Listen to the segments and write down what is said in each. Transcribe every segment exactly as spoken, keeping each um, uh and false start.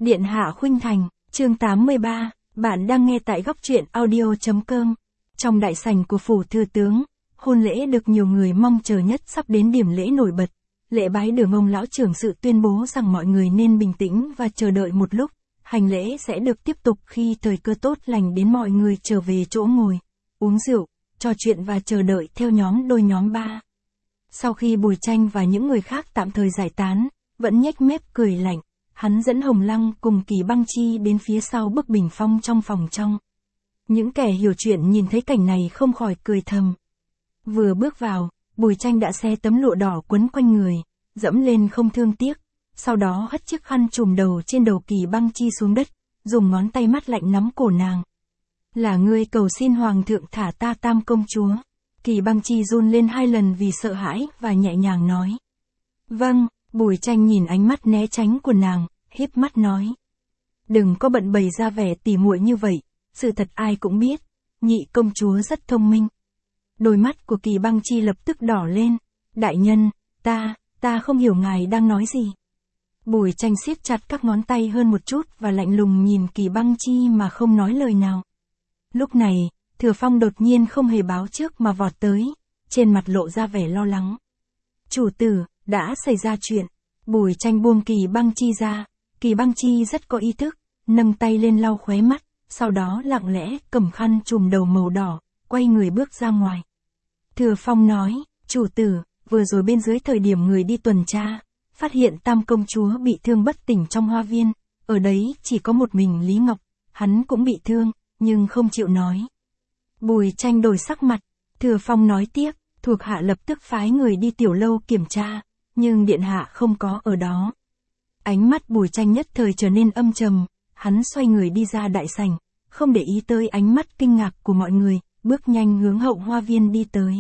Điện hạ khuynh thành, chương tám mươi ba, bạn đang nghe tại góc truyện audio chấm com. Trong đại sảnh của phủ thừa tướng, hôn lễ được nhiều người mong chờ nhất sắp đến điểm lễ nổi bật. Lễ bái đường ông lão trưởng sự tuyên bố rằng mọi người nên bình tĩnh và chờ đợi một lúc. Hành lễ sẽ được tiếp tục khi thời cơ tốt lành đến, mọi người trở về chỗ ngồi, uống rượu, trò chuyện và chờ đợi theo nhóm đôi nhóm ba. Sau khi Bùi Tranh và những người khác tạm thời giải tán, vẫn nhếch mép cười lạnh, hắn dẫn Hồng Lăng cùng Kỳ Băng Chi đến phía sau bức bình phong trong phòng trong. Những kẻ hiểu chuyện nhìn thấy cảnh này không khỏi cười thầm. Vừa bước vào, Bùi Tranh đã xé tấm lụa đỏ quấn quanh người, dẫm lên không thương tiếc, sau đó hất chiếc khăn trùm đầu trên đầu Kỳ Băng Chi xuống đất, dùng ngón tay mát lạnh nắm cổ nàng. Là ngươi cầu xin hoàng thượng thả ta Tam công chúa. Kỳ Băng Chi run lên hai lần vì sợ hãi và nhẹ nhàng nói. Vâng. Bùi Tranh nhìn ánh mắt né tránh của nàng, híp mắt nói. Đừng có bận bày ra vẻ tỉ muội như vậy, sự thật ai cũng biết, nhị công chúa rất thông minh. Đôi mắt của Kỳ Băng Chi lập tức đỏ lên. Đại nhân, ta, ta không hiểu ngài đang nói gì. Bùi Tranh siết chặt các ngón tay hơn một chút và lạnh lùng nhìn Kỳ Băng Chi mà không nói lời nào. Lúc này, Thừa Phong đột nhiên không hề báo trước mà vọt tới, trên mặt lộ ra vẻ lo lắng. Chủ tử, đã xảy ra chuyện. Bùi Tranh buông Kỳ Băng Chi ra. Kỳ Băng Chi rất có ý thức, nâng tay lên lau khóe mắt, sau đó lặng lẽ cầm khăn trùm đầu màu đỏ, quay người bước ra ngoài. Thừa Phong nói, chủ tử, vừa rồi bên dưới thời điểm người đi tuần tra, phát hiện Tam công chúa bị thương bất tỉnh trong hoa viên, ở đấy chỉ có một mình Lý Ngọc, hắn cũng bị thương, nhưng không chịu nói. Bùi Tranh đổi sắc mặt. Thừa Phong nói tiếp, thuộc hạ lập tức phái người đi tiểu lâu kiểm tra, nhưng điện hạ không có ở đó. Ánh mắt Bùi Tranh nhất thời trở nên âm trầm, hắn xoay người đi ra đại sảnh, không để ý tới ánh mắt kinh ngạc của mọi người, bước nhanh hướng hậu hoa viên đi tới.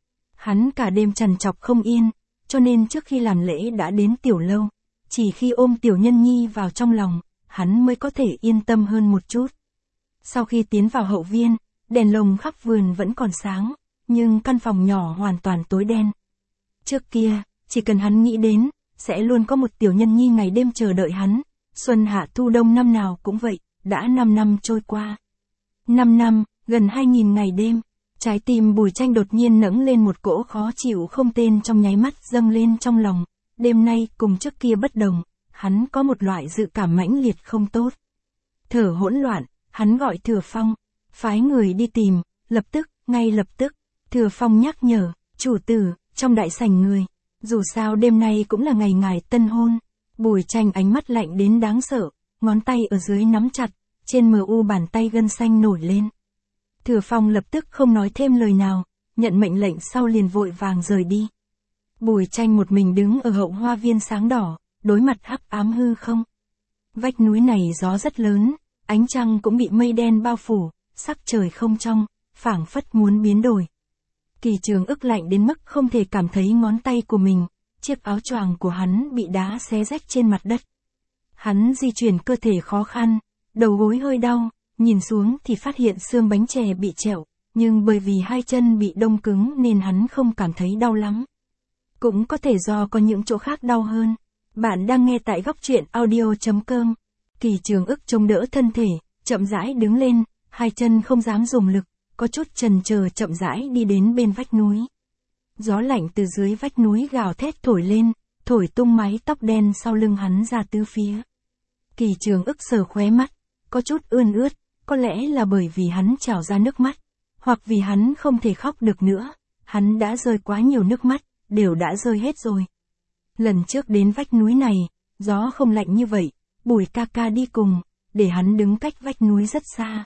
Hắn cả đêm trằn trọc không yên, cho nên trước khi làm lễ đã đến tiểu lâu, chỉ khi ôm Tiểu Nhân Nhi vào trong lòng, hắn mới có thể yên tâm hơn một chút. Sau khi tiến vào hậu viên, đèn lồng khắp vườn vẫn còn sáng, nhưng căn phòng nhỏ hoàn toàn tối đen. Trước kia, chỉ cần hắn nghĩ đến, sẽ luôn có một Tiểu Nhân Nhi ngày đêm chờ đợi hắn, xuân hạ thu đông năm nào cũng vậy, đã năm năm trôi qua. Năm năm, gần hai nghìn ngày đêm, trái tim Bùi Tranh đột nhiên nẫng lên một cỗ khó chịu không tên, trong nháy mắt dâng lên trong lòng. Đêm nay cùng trước kia bất đồng, hắn có một loại dự cảm mãnh liệt không tốt. Thở hỗn loạn, hắn gọi Thừa Phong, phái người đi tìm, lập tức, ngay lập tức. Thừa Phong nhắc nhở, chủ tử, trong đại sảnh người, dù sao đêm nay cũng là ngày ngài tân hôn. Bùi Tranh ánh mắt lạnh đến đáng sợ, ngón tay ở dưới nắm chặt, trên mờ u bàn tay gân xanh nổi lên. Thừa Phong lập tức không nói thêm lời nào, nhận mệnh lệnh sau liền vội vàng rời đi. Bùi Tranh một mình đứng ở hậu hoa viên sáng đỏ, đối mặt hắc ám hư không. Vách núi này gió rất lớn, ánh trăng cũng bị mây đen bao phủ, sắc trời không trong, phảng phất muốn biến đổi. Kỳ Trường Ức lạnh đến mức không thể cảm thấy ngón tay của mình, chiếc áo choàng của hắn bị đá xé rách trên mặt đất. Hắn di chuyển cơ thể khó khăn, đầu gối hơi đau, nhìn xuống thì phát hiện xương bánh chè bị trẹo, nhưng bởi vì hai chân bị đông cứng nên hắn không cảm thấy đau lắm. Cũng có thể do có những chỗ khác đau hơn. Bạn đang nghe tại góc truyện audio chấm com. Kỳ Trường Ức chống đỡ thân thể, chậm rãi đứng lên, hai chân không dám dùng lực, có chút chần chờ chậm rãi đi đến bên vách núi. Gió lạnh từ dưới vách núi gào thét thổi lên, thổi tung mái tóc đen sau lưng hắn ra tứ phía. Kỳ Trường Ức sờ khóe mắt, có chút ươn ướt, có lẽ là bởi vì hắn trào ra nước mắt, hoặc vì hắn không thể khóc được nữa, hắn đã rơi quá nhiều nước mắt, đều đã rơi hết rồi. Lần trước đến vách núi này, gió không lạnh như vậy, Bùi ca ca đi cùng, để hắn đứng cách vách núi rất xa.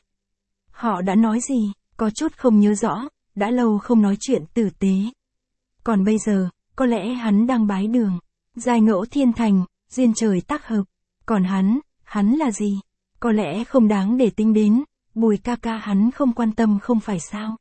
Họ đã nói gì, có chút không nhớ rõ, đã lâu không nói chuyện tử tế. Còn bây giờ, có lẽ hắn đang bái đường, giai ngẫu thiên thành, duyên trời tác hợp. Còn hắn, hắn là gì? Có lẽ không đáng để tính đến, Bùi ca ca hắn không quan tâm không phải sao?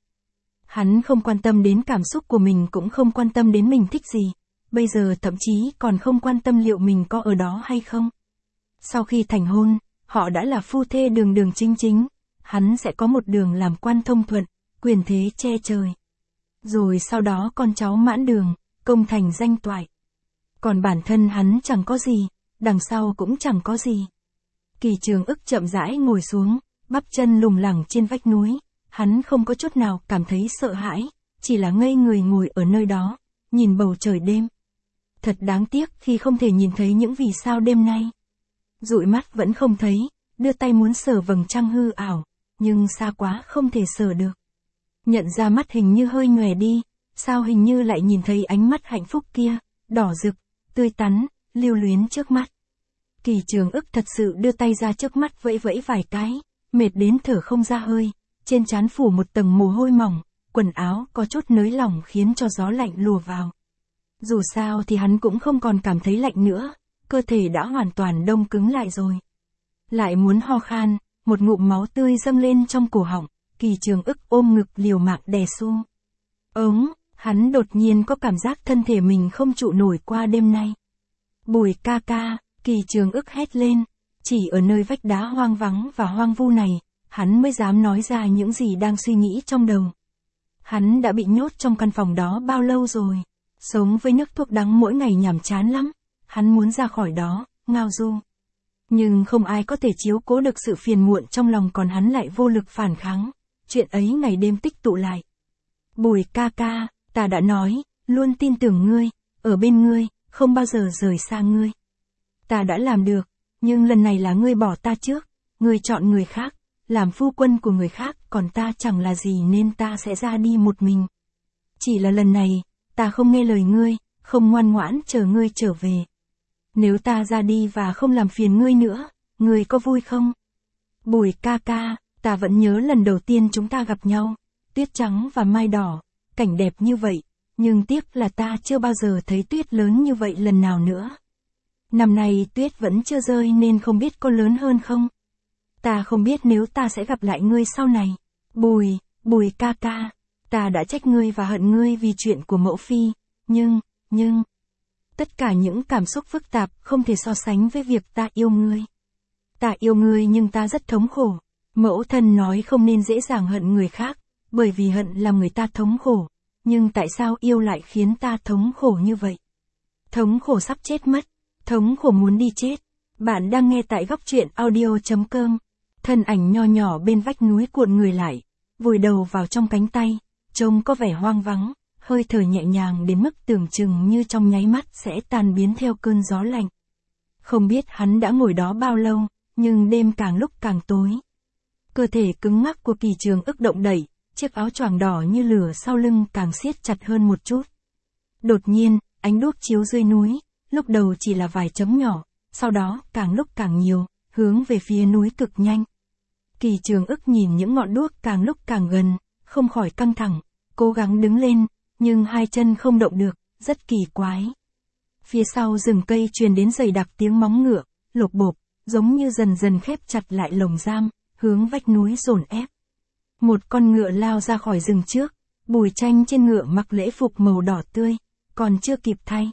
Hắn không quan tâm đến cảm xúc của mình, cũng không quan tâm đến mình thích gì, bây giờ thậm chí còn không quan tâm liệu mình có ở đó hay không. Sau khi thành hôn, họ đã là phu thê đường đường chính chính, hắn sẽ có một đường làm quan thông thuận, quyền thế che trời. Rồi sau đó con cháu mãn đường, công thành danh toại. Còn bản thân hắn chẳng có gì, đằng sau cũng chẳng có gì. Kỳ Trường Ức chậm rãi ngồi xuống, bắp chân lủng lẳng trên vách núi, hắn không có chút nào cảm thấy sợ hãi, chỉ là ngây người ngồi ở nơi đó, nhìn bầu trời đêm. Thật đáng tiếc khi không thể nhìn thấy những vì sao đêm nay. Dụi mắt vẫn không thấy, đưa tay muốn sờ vầng trăng hư ảo, nhưng xa quá không thể sờ được. Nhận ra mắt hình như hơi nhòe đi, sao hình như lại nhìn thấy ánh mắt hạnh phúc kia, đỏ rực, tươi tắn, lưu luyến trước mắt. Kỳ Trường Ức thật sự đưa tay ra trước mắt vẫy vẫy vài cái, mệt đến thở không ra hơi, trên trán phủ một tầng mồ hôi mỏng, quần áo có chút nới lỏng khiến cho gió lạnh lùa vào. Dù sao thì hắn cũng không còn cảm thấy lạnh nữa, cơ thể đã hoàn toàn đông cứng lại rồi. Lại muốn ho khan, một ngụm máu tươi dâng lên trong cổ họng, Kỳ Trường Ức ôm ngực liều mạng đè xuống. Ống, hắn đột nhiên có cảm giác thân thể mình không trụ nổi qua đêm nay. Bùi ca ca, Kỳ Trường Ức hét lên, chỉ ở nơi vách đá hoang vắng và hoang vu này, hắn mới dám nói ra những gì đang suy nghĩ trong đầu. Hắn đã bị nhốt trong căn phòng đó bao lâu rồi, sống với nước thuốc đắng mỗi ngày nhàm chán lắm, hắn muốn ra khỏi đó, ngao du. Nhưng không ai có thể chiếu cố được sự phiền muộn trong lòng, còn hắn lại vô lực phản kháng, chuyện ấy ngày đêm tích tụ lại. Bùi ca ca, ta đã nói, luôn tin tưởng ngươi, ở bên ngươi, không bao giờ rời xa ngươi. Ta đã làm được, nhưng lần này là ngươi bỏ ta trước, ngươi chọn người khác, làm phu quân của người khác, còn ta chẳng là gì nên ta sẽ ra đi một mình. Chỉ là lần này, ta không nghe lời ngươi, không ngoan ngoãn chờ ngươi trở về. Nếu ta ra đi và không làm phiền ngươi nữa, ngươi có vui không? Bùi ca ca, ta vẫn nhớ lần đầu tiên chúng ta gặp nhau, tuyết trắng và mai đỏ, cảnh đẹp như vậy, nhưng tiếc là ta chưa bao giờ thấy tuyết lớn như vậy lần nào nữa. Năm nay tuyết vẫn chưa rơi nên không biết có lớn hơn không? Ta không biết nếu ta sẽ gặp lại ngươi sau này. Bùi, bùi ca ca, ta đã trách ngươi và hận ngươi vì chuyện của mẫu phi, nhưng, nhưng... Tất cả những cảm xúc phức tạp không thể so sánh với việc ta yêu ngươi. Ta yêu ngươi nhưng ta rất thống khổ. Mẫu thân nói không nên dễ dàng hận người khác, bởi vì hận làm người ta thống khổ. Nhưng tại sao yêu lại khiến ta thống khổ như vậy? Thống khổ sắp chết mất, thống khổ muốn đi chết. Bạn đang nghe tại góc truyện audio chấm com. Thân ảnh nho nhỏ bên vách núi cuộn người lại, vùi đầu vào trong cánh tay, trông có vẻ hoang vắng, hơi thở nhẹ nhàng đến mức tưởng chừng như trong nháy mắt sẽ tan biến theo cơn gió lạnh. Không biết hắn đã ngồi đó bao lâu, nhưng đêm càng lúc càng tối. Cơ thể cứng ngắc của Kỳ Trường Ức động đẩy, chiếc áo choàng đỏ như lửa sau lưng càng siết chặt hơn một chút. Đột nhiên, ánh đuốc chiếu dưới núi, lúc đầu chỉ là vài chấm nhỏ, sau đó càng lúc càng nhiều, hướng về phía núi cực nhanh. Kỳ Trường Ức nhìn những ngọn đuốc càng lúc càng gần, không khỏi căng thẳng, cố gắng đứng lên, nhưng hai chân không động được, rất kỳ quái. Phía sau rừng cây truyền đến dày đặc tiếng móng ngựa, lộp bộp, giống như dần dần khép chặt lại lồng giam, hướng vách núi dồn ép. Một con ngựa lao ra khỏi rừng trước, Bùi Tranh trên ngựa mặc lễ phục màu đỏ tươi, còn chưa kịp thay.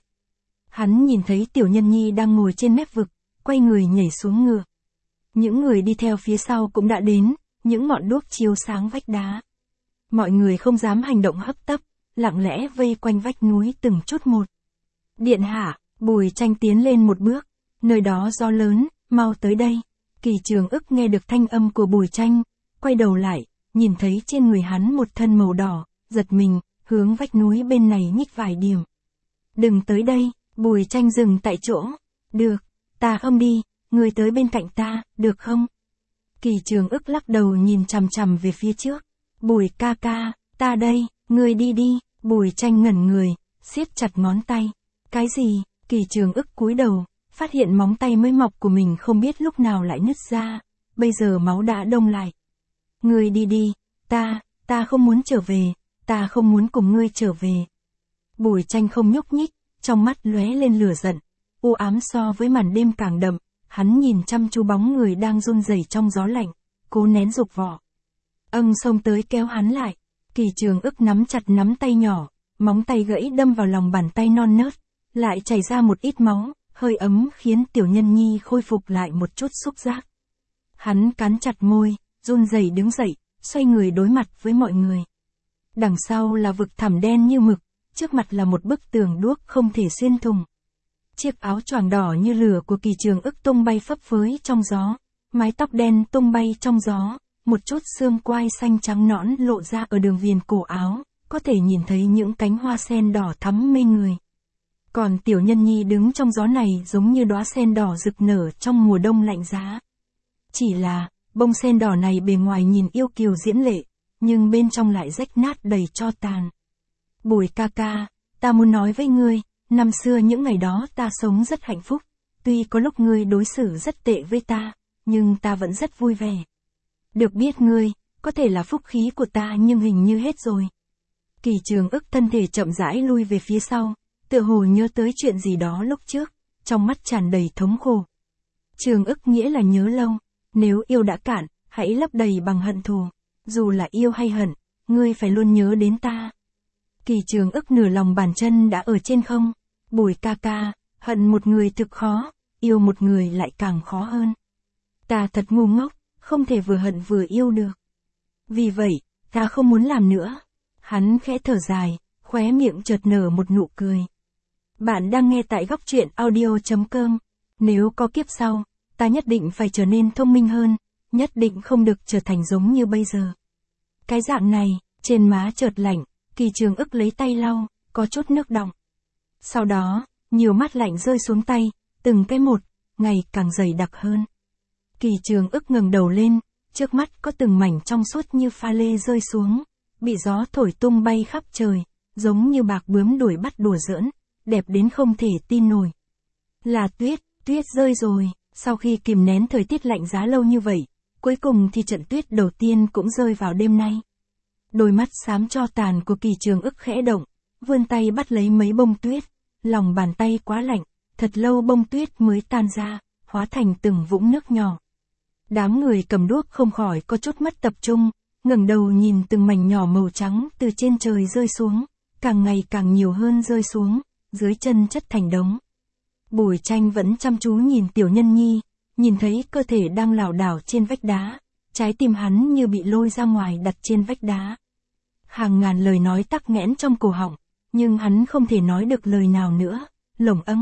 Hắn nhìn thấy Tiểu Nhân Nhi đang ngồi trên mép vực, quay người nhảy xuống ngựa. Những người đi theo phía sau cũng đã đến, những ngọn đuốc chiếu sáng vách đá. Mọi người không dám hành động hấp tấp, lặng lẽ vây quanh vách núi từng chút một. Điện hạ, Bùi Tranh tiến lên một bước, nơi đó gió lớn, mau tới đây. Kỳ Trường Ức nghe được thanh âm của Bùi Tranh, quay đầu lại, nhìn thấy trên người hắn một thân màu đỏ, giật mình, hướng vách núi bên này nhích vài điểm. Đừng tới đây, Bùi Tranh dừng tại chỗ. Được, ta không đi, ngươi tới bên cạnh ta, được không? Kỳ Trường Ức lắc đầu nhìn chằm chằm về phía trước. Bùi ca ca, ta đây, ngươi đi đi. Bùi Tranh ngẩn người, siết chặt ngón tay. Cái gì? Kỳ Trường Ức cúi đầu, phát hiện móng tay mới mọc của mình không biết lúc nào lại nứt ra, bây giờ máu đã đông lại. Ngươi đi đi, ta, ta không muốn trở về, ta không muốn cùng ngươi trở về. Bùi Tranh không nhúc nhích, trong mắt lóe lên lửa giận, u ám so với màn đêm càng đậm, hắn nhìn chăm chú bóng người đang run rẩy trong gió lạnh, cố nén dục vọng. Âng xông tới kéo hắn lại, Kỳ Trường Ức nắm chặt nắm tay nhỏ, móng tay gãy đâm vào lòng bàn tay non nớt, lại chảy ra một ít máu, hơi ấm khiến Tiểu Nhân Nhi khôi phục lại một chút xúc giác. Hắn cắn chặt môi, run rẩy đứng dậy, xoay người đối mặt với mọi người. Đằng sau là vực thẳm đen như mực, trước mặt là một bức tường đuốc không thể xuyên thủng. Chiếc áo choàng đỏ như lửa của Kỳ Trường Ức tung bay phấp phới trong gió, mái tóc đen tung bay trong gió, một chút xương quai xanh trắng nõn lộ ra ở đường viền cổ áo, có thể nhìn thấy những cánh hoa sen đỏ thắm mê người. Còn Tiểu Nhân Nhi đứng trong gió này giống như đóa sen đỏ rực nở trong mùa đông lạnh giá. Chỉ là, bông sen đỏ này bề ngoài nhìn yêu kiều diễm lệ, nhưng bên trong lại rách nát đầy tro tàn. Bùi ca ca, ta muốn nói với ngươi, năm xưa những ngày đó ta sống rất hạnh phúc, tuy có lúc ngươi đối xử rất tệ với ta, nhưng ta vẫn rất vui vẻ. Được biết ngươi, có thể là phúc khí của ta nhưng hình như hết rồi. Kỳ Trường Ức thân thể chậm rãi lui về phía sau, tựa hồ nhớ tới chuyện gì đó lúc trước, trong mắt tràn đầy thống khổ. Trường Ức nghĩa là nhớ lâu, nếu yêu đã cạn, hãy lấp đầy bằng hận thù, dù là yêu hay hận, ngươi phải luôn nhớ đến ta. Kỳ Trường Ức nửa lòng bàn chân đã ở trên không, Bùi ca ca, hận một người thực khó, yêu một người lại càng khó hơn. Ta thật ngu ngốc, không thể vừa hận vừa yêu được. Vì vậy, ta không muốn làm nữa. Hắn khẽ thở dài, khóe miệng chợt nở một nụ cười. Bạn đang nghe tại góc truyện audio chấm com. Nếu có kiếp sau, ta nhất định phải trở nên thông minh hơn, nhất định không được trở thành giống như bây giờ. Cái dạng này, trên má chợt lạnh, Kỳ Trường Ức lấy tay lau, có chút nước đọng. Sau đó, nhiều mát lạnh rơi xuống tay, từng cái một, ngày càng dày đặc hơn. Kỳ Trường Ức ngẩng đầu lên, trước mắt có từng mảnh trong suốt như pha lê rơi xuống, bị gió thổi tung bay khắp trời, giống như bạc bướm đuổi bắt đùa giỡn, đẹp đến không thể tin nổi. Là tuyết, tuyết rơi rồi, sau khi kìm nén thời tiết lạnh giá lâu như vậy, cuối cùng thì trận tuyết đầu tiên cũng rơi vào đêm nay. Đôi mắt xám tro tàn của Kỳ Trường Ức khẽ động, vươn tay bắt lấy mấy bông tuyết, lòng bàn tay quá lạnh, thật lâu bông tuyết mới tan ra, hóa thành từng vũng nước nhỏ. Đám người cầm đuốc không khỏi có chút mất tập trung, ngẩng đầu nhìn từng mảnh nhỏ màu trắng từ trên trời rơi xuống, càng ngày càng nhiều hơn rơi xuống, dưới chân chất thành đống. Bùi Tranh vẫn chăm chú nhìn Tiểu Nhân Nhi, nhìn thấy cơ thể đang lảo đảo trên vách đá, trái tim hắn như bị lôi ra ngoài đặt trên vách đá. Hàng ngàn lời nói tắc nghẽn trong cổ họng, nhưng hắn không thể nói được lời nào nữa, lồng âng.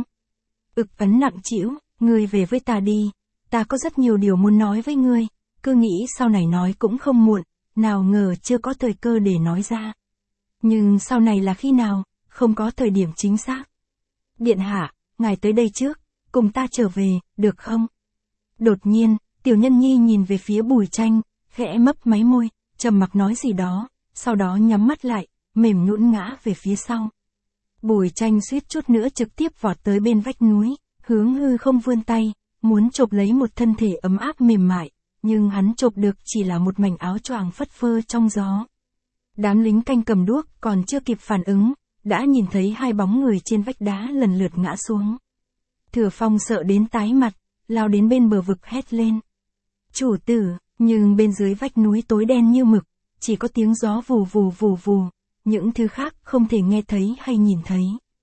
Ực ấn nặng trĩu, ngươi về với ta đi, ta có rất nhiều điều muốn nói với ngươi, cứ nghĩ sau này nói cũng không muộn, nào ngờ chưa có thời cơ để nói ra. Nhưng sau này là khi nào, không có thời điểm chính xác. Điện hạ, ngài tới đây trước, cùng ta trở về, được không? Đột nhiên, Tiểu Nhân Nhi nhìn về phía Bùi Tranh, khẽ mấp máy môi, trầm mặc nói gì đó, sau đó nhắm mắt lại, mềm nhũn ngã về phía sau. Bùi Tranh suýt chút nữa trực tiếp vọt tới bên vách núi, hướng hư không vươn tay, muốn chộp lấy một thân thể ấm áp mềm mại, nhưng hắn chộp được chỉ là một mảnh áo choàng phất phơ trong gió. Đám lính canh cầm đuốc còn chưa kịp phản ứng, đã nhìn thấy hai bóng người trên vách đá lần lượt ngã xuống. Thừa Phong sợ đến tái mặt, lao đến bên bờ vực hét lên. Chủ tử, nhưng bên dưới vách núi tối đen như mực, chỉ có tiếng gió vù vù vù vù, những thứ khác không thể nghe thấy hay nhìn thấy.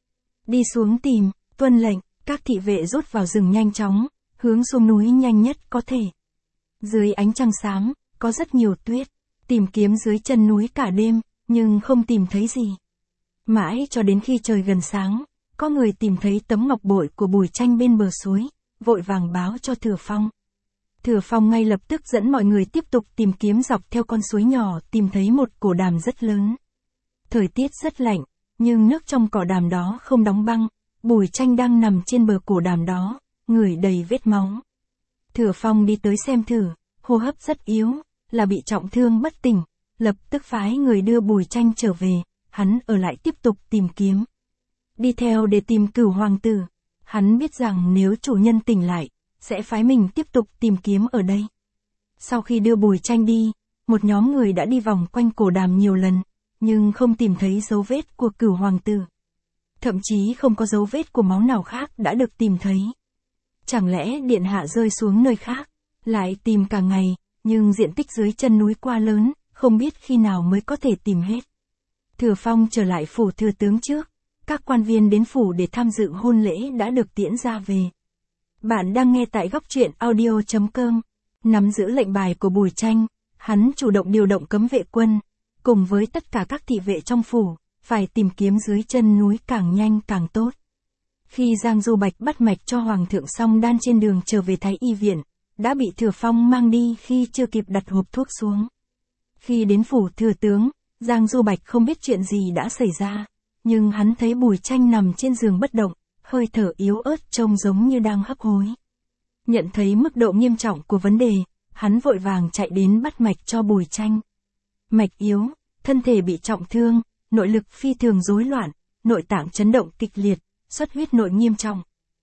Đi xuống tìm, tuân lệnh, các thị vệ rút vào rừng nhanh chóng, hướng xuống núi nhanh nhất có thể. Dưới ánh trăng xám, có rất nhiều tuyết, tìm kiếm dưới chân núi cả đêm, nhưng không tìm thấy gì. Mãi cho đến khi trời gần sáng, có người tìm thấy tấm ngọc bội của Bùi Tranh bên bờ suối, vội vàng báo cho Thừa Phong. Thừa Phong ngay lập tức dẫn mọi người tiếp tục tìm kiếm dọc theo con suối nhỏ, tìm thấy một cổ đàm rất lớn. Thời tiết rất lạnh, nhưng nước trong cỏ đàm đó không đóng băng, Bùi Tranh đang nằm trên bờ cổ đàm đó, người đầy vết máu. Thừa Phong đi tới xem thử, hô hấp rất yếu, là bị trọng thương bất tỉnh, lập tức phái người đưa Bùi Tranh trở về, hắn ở lại tiếp tục tìm kiếm. Đi theo để tìm Cửu hoàng tử, hắn biết rằng nếu chủ nhân tỉnh lại, sẽ phái mình tiếp tục tìm kiếm ở đây. Sau khi đưa Bùi Tranh đi, một nhóm người đã đi vòng quanh cổ đàm nhiều lần, nhưng không tìm thấy dấu vết của Cửu hoàng tử. Thậm chí không có dấu vết của máu nào khác đã được tìm thấy. Chẳng lẽ điện hạ rơi xuống nơi khác, lại tìm cả ngày, nhưng diện tích dưới chân núi quá lớn, không biết khi nào mới có thể tìm hết. Thừa Phong trở lại phủ thừa tướng trước, các quan viên đến phủ để tham dự hôn lễ đã được tiễn ra về. Bạn đang nghe tại góc truyện audio chấm com. Nắm giữ lệnh bài của Bùi Tranh, hắn chủ động điều động cấm vệ quân, cùng với tất cả các thị vệ trong phủ, phải tìm kiếm dưới chân núi càng nhanh càng tốt. Khi Giang Du Bạch bắt mạch cho Hoàng thượng xong đan trên đường trở về Thái Y viện, đã bị Thừa Phong mang đi khi chưa kịp đặt hộp thuốc xuống. Khi đến phủ thừa tướng, Giang Du Bạch không biết chuyện gì đã xảy ra, nhưng hắn thấy Bùi Tranh nằm trên giường bất động, hơi thở yếu ớt trông giống như đang hấp hối. Nhận thấy mức độ nghiêm trọng của vấn đề, hắn vội vàng chạy đến bắt mạch cho Bùi Tranh. Mạch yếu, thân thể bị trọng thương, nội lực phi thường rối loạn, nội tạng chấn động kịch liệt, xuất huyết nội nghiêm trọng.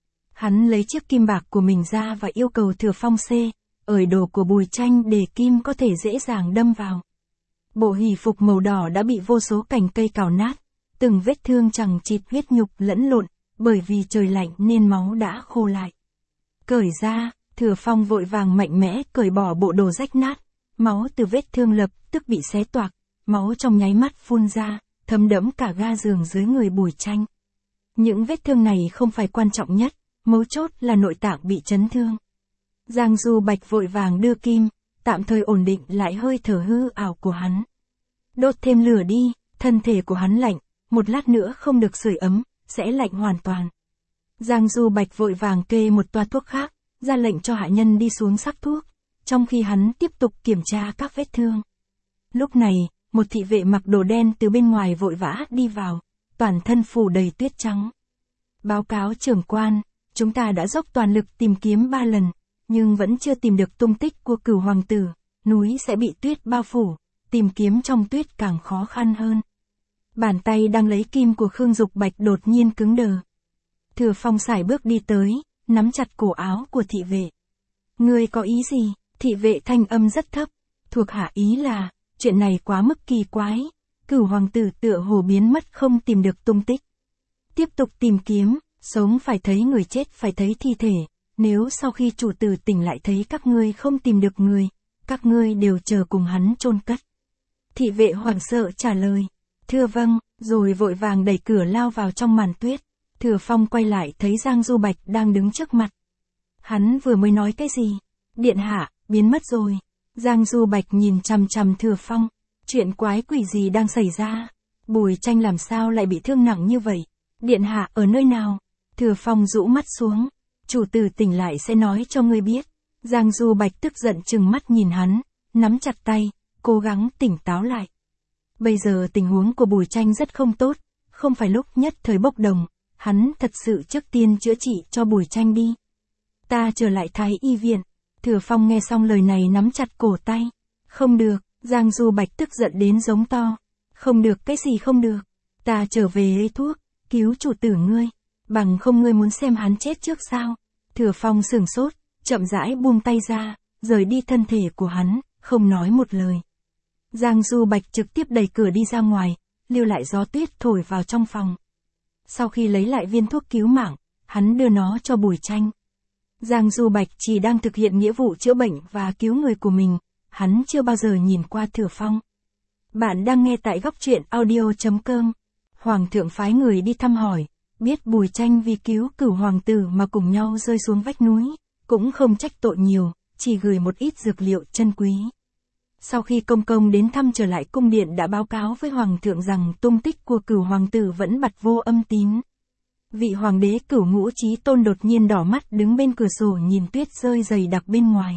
Hắn lấy chiếc kim bạc của mình ra và yêu cầu Thừa Phong xê, ởi đồ của Bùi Tranh để kim có thể dễ dàng đâm vào. Bộ hỷ phục màu đỏ đã bị vô số cành cây cào nát, từng vết thương chằng chịt huyết nhục lẫn lộn, bởi vì trời lạnh nên máu đã khô lại. Cởi ra, Thừa Phong vội vàng mạnh mẽ cởi bỏ bộ đồ rách nát, máu từ vết thương lập tức bị xé toạc, máu trong nháy mắt phun ra, thấm đẫm cả ga giường dưới người Bùi Tranh. Những vết thương này không phải quan trọng nhất, mấu chốt là nội tạng bị chấn thương. Giang Du Bạch vội vàng đưa kim, tạm thời ổn định lại hơi thở hư ảo của hắn. Đốt thêm lửa đi, thân thể của hắn lạnh, một lát nữa không được sưởi ấm, sẽ lạnh hoàn toàn. Giang Du Bạch vội vàng kê một toa thuốc khác, ra lệnh cho hạ nhân đi xuống sắc thuốc, trong khi hắn tiếp tục kiểm tra các vết thương. Lúc này, một thị vệ mặc đồ đen từ bên ngoài vội vã đi vào, toàn thân phủ đầy tuyết trắng. Báo cáo trưởng quan, chúng ta đã dốc toàn lực tìm kiếm ba lần, nhưng vẫn chưa tìm được tung tích của Cửu hoàng tử, núi sẽ bị tuyết bao phủ, tìm kiếm trong tuyết càng khó khăn hơn. Bàn tay đang lấy kim của Khương Dục Bạch đột nhiên cứng đờ. Thừa Phong sải bước đi tới, nắm chặt cổ áo của thị vệ. Ngươi có ý gì? Thị vệ thanh âm rất thấp. Thuộc hạ ý là, chuyện này quá mức kỳ quái. Cửu hoàng tử tựa hồ biến mất không tìm được tung tích. Tiếp tục tìm kiếm, sống phải thấy người chết phải thấy thi thể. Nếu sau khi chủ tử tỉnh lại thấy các ngươi không tìm được người, các ngươi đều chờ cùng hắn chôn cất. Thị vệ hoảng sợ trả lời. Thưa vâng, rồi vội vàng đẩy cửa lao vào trong màn tuyết. Thừa Phong quay lại thấy Giang Du Bạch đang đứng trước mặt. Hắn vừa mới nói cái gì? Điện hạ, biến mất rồi. Giang Du Bạch nhìn chằm chằm Thừa Phong. Chuyện quái quỷ gì đang xảy ra? Bùi Tranh làm sao lại bị thương nặng như vậy? Điện hạ ở nơi nào? Thừa Phong rũ mắt xuống. Chủ tử tỉnh lại sẽ nói cho ngươi biết. Giang Du Bạch tức giận trừng mắt nhìn hắn, nắm chặt tay, cố gắng tỉnh táo lại. Bây giờ tình huống của Bùi Tranh rất không tốt, không phải lúc nhất thời bốc đồng, hắn thật sự trước tiên chữa trị cho Bùi Tranh đi. Ta trở lại Thái y viện. Thừa Phong nghe xong lời này nắm chặt cổ tay. Không được, Giang Du Bạch tức giận đến giống to. Không được, cái gì không được? Ta trở về lấy thuốc, cứu chủ tử ngươi. Bằng không ngươi muốn xem hắn chết trước sao? Thừa Phong sửng sốt, chậm rãi buông tay ra, rời đi thân thể của hắn, không nói một lời. Giang Du Bạch trực tiếp đẩy cửa đi ra ngoài, lưu lại gió tuyết thổi vào trong phòng. Sau khi lấy lại viên thuốc cứu mạng, hắn đưa nó cho Bùi Tranh. Giang Du Bạch chỉ đang thực hiện nghĩa vụ chữa bệnh và cứu người của mình, hắn chưa bao giờ nhìn qua Thừa Phong. Bạn đang nghe tại góc truyện audio chấm com. Hoàng thượng phái người đi thăm hỏi, biết Bùi Tranh vì cứu Cửu hoàng tử mà cùng nhau rơi xuống vách núi, cũng không trách tội nhiều, chỉ gửi một ít dược liệu chân quý. Sau khi công công đến thăm trở lại cung điện đã báo cáo với hoàng thượng rằng tung tích của Cửu hoàng tử vẫn bặt vô âm tín. Vị hoàng đế Cửu Ngũ Chí Tôn đột nhiên đỏ mắt đứng bên cửa sổ nhìn tuyết rơi dày đặc bên ngoài.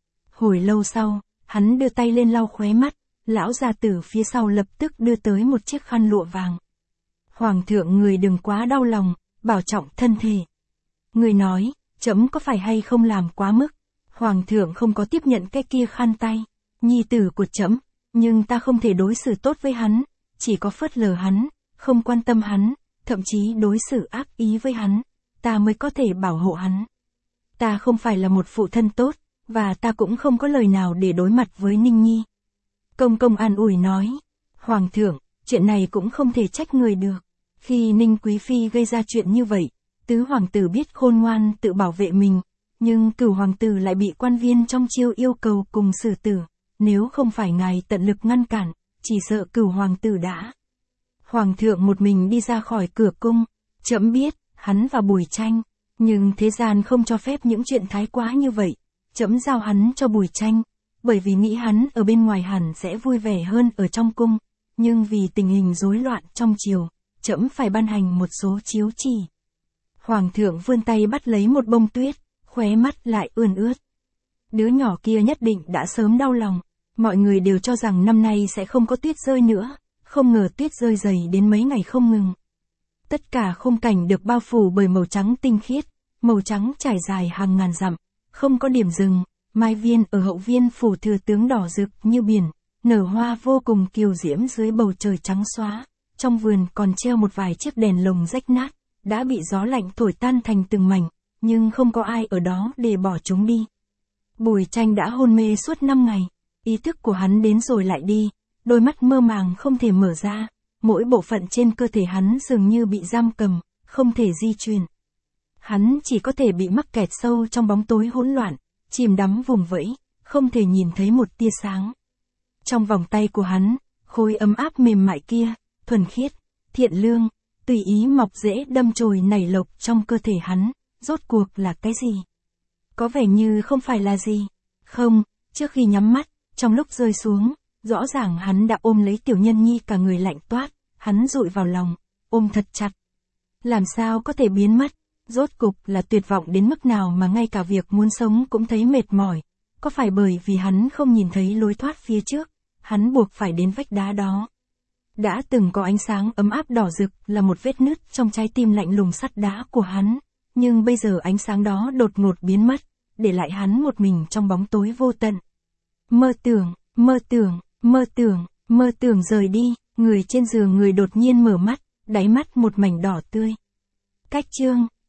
Hồi lâu sau, hắn đưa tay lên lau khóe mắt, lão gia tử phía sau lập tức đưa tới một chiếc khăn lụa vàng. Hoàng thượng người đừng quá đau lòng, bảo trọng thân thể. Người nói, trẫm có phải hay không làm quá mức? Hoàng thượng không có tiếp nhận cái kia khăn tay. Nhi tử của trẫm, nhưng ta không thể đối xử tốt với hắn, chỉ có phớt lờ hắn, không quan tâm hắn, thậm chí đối xử ác ý với hắn, ta mới có thể bảo hộ hắn. Ta không phải là một phụ thân tốt, và ta cũng không có lời nào để đối mặt với Ninh Nhi. Công công an ủi nói, Hoàng thượng, chuyện này cũng không thể trách người được. Khi Ninh Quý Phi gây ra chuyện như vậy, tứ hoàng tử biết khôn ngoan tự bảo vệ mình, nhưng Cửu hoàng tử lại bị quan viên trong chiêu yêu cầu cùng xử tử. Nếu không phải ngài tận lực ngăn cản, chỉ sợ Cửu hoàng tử đã. Hoàng thượng một mình đi ra khỏi cửa cung, trẫm biết, hắn và Bùi Tranh, nhưng thế gian không cho phép những chuyện thái quá như vậy, trẫm giao hắn cho Bùi Tranh, bởi vì nghĩ hắn ở bên ngoài hẳn sẽ vui vẻ hơn ở trong cung, nhưng vì tình hình rối loạn trong triều, trẫm phải ban hành một số chiếu chỉ. Hoàng thượng vươn tay bắt lấy một bông tuyết, khóe mắt lại ươn ướt. Đứa nhỏ kia nhất định đã sớm đau lòng. Mọi người đều cho rằng năm nay sẽ không có tuyết rơi nữa, không ngờ tuyết rơi dày đến mấy ngày không ngừng. Tất cả khung cảnh được bao phủ bởi màu trắng tinh khiết, màu trắng trải dài hàng ngàn dặm, không có điểm dừng. Mai viên ở hậu viên phủ thừa tướng đỏ rực như biển, nở hoa vô cùng kiều diễm dưới bầu trời trắng xóa. Trong vườn còn treo một vài chiếc đèn lồng rách nát, đã bị gió lạnh thổi tan thành từng mảnh, nhưng không có ai ở đó để bỏ chúng đi. Bùi Tranh đã hôn mê suốt năm ngày, ý thức của hắn đến rồi lại đi, đôi mắt mơ màng không thể mở ra, mỗi bộ phận trên cơ thể hắn dường như bị giam cầm, không thể di chuyển. Hắn chỉ có thể bị mắc kẹt sâu trong bóng tối hỗn loạn, chìm đắm vùng vẫy, không thể nhìn thấy một tia sáng. Trong vòng tay của hắn, khối ấm áp mềm mại kia, thuần khiết, thiện lương, tùy ý mọc rễ đâm chồi nảy lộc trong cơ thể hắn, rốt cuộc là cái gì? Có vẻ như không phải là gì. Không, trước khi nhắm mắt, trong lúc rơi xuống, rõ ràng hắn đã ôm lấy Tiểu Nhân Nhi, cả người lạnh toát, hắn dụi vào lòng, ôm thật chặt. Làm sao có thể biến mất? Rốt cục là tuyệt vọng đến mức nào mà ngay cả việc muốn sống cũng thấy mệt mỏi. Có phải bởi vì hắn không nhìn thấy lối thoát phía trước, hắn buộc phải đến vách đá đó. Đã từng có ánh sáng ấm áp đỏ rực là một vết nứt trong trái tim lạnh lùng sắt đá của hắn, nhưng bây giờ ánh sáng đó đột ngột biến mất, để lại hắn một mình trong bóng tối vô tận. Mơ tưởng, mơ tưởng, mơ tưởng, mơ tưởng rời đi, người trên giường người đột nhiên mở mắt, đáy mắt một mảnh đỏ tươi. Cách chương